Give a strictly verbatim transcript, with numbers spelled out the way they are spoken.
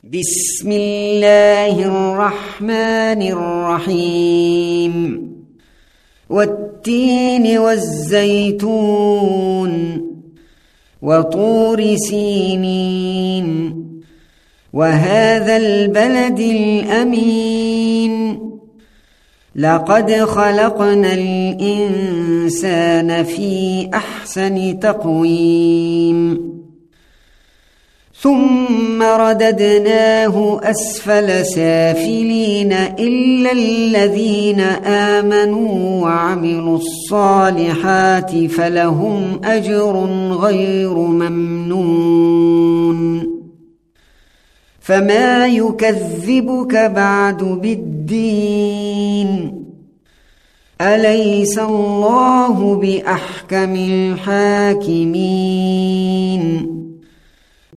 بسم الله الرحمن الرحيم والتين والزيتون وطور سينين وهذا البلد الأمين لقد خلقنا الإنسان في أحسن تقويم ثم رددناه أسفل سافلين إلا الذين آمنوا وعملوا الصالحات فلهم أجر غير ممنون فما يكذبك بعد بالدين أليس الله بأحكم الحاكمين